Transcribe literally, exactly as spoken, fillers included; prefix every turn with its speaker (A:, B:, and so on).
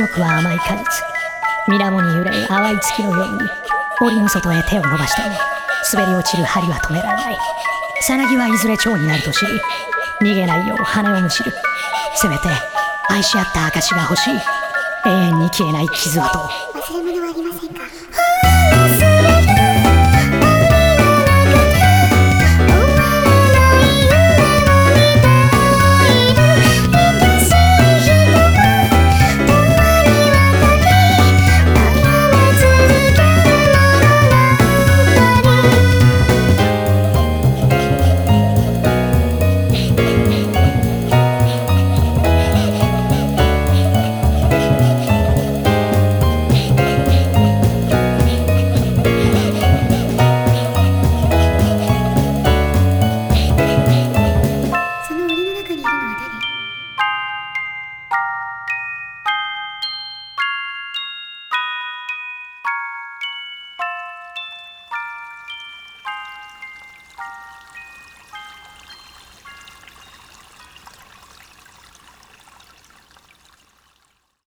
A: くは甘い果実、水面に揺れる淡い月のように檻の外へ手を伸ばしても滑り落ちる針は止められない。さなぎはいずれ蝶になると知り、逃げないよう羽をむしる。せめて愛し合った証が欲しい。永遠に消えない傷跡を。
B: 忘れ物は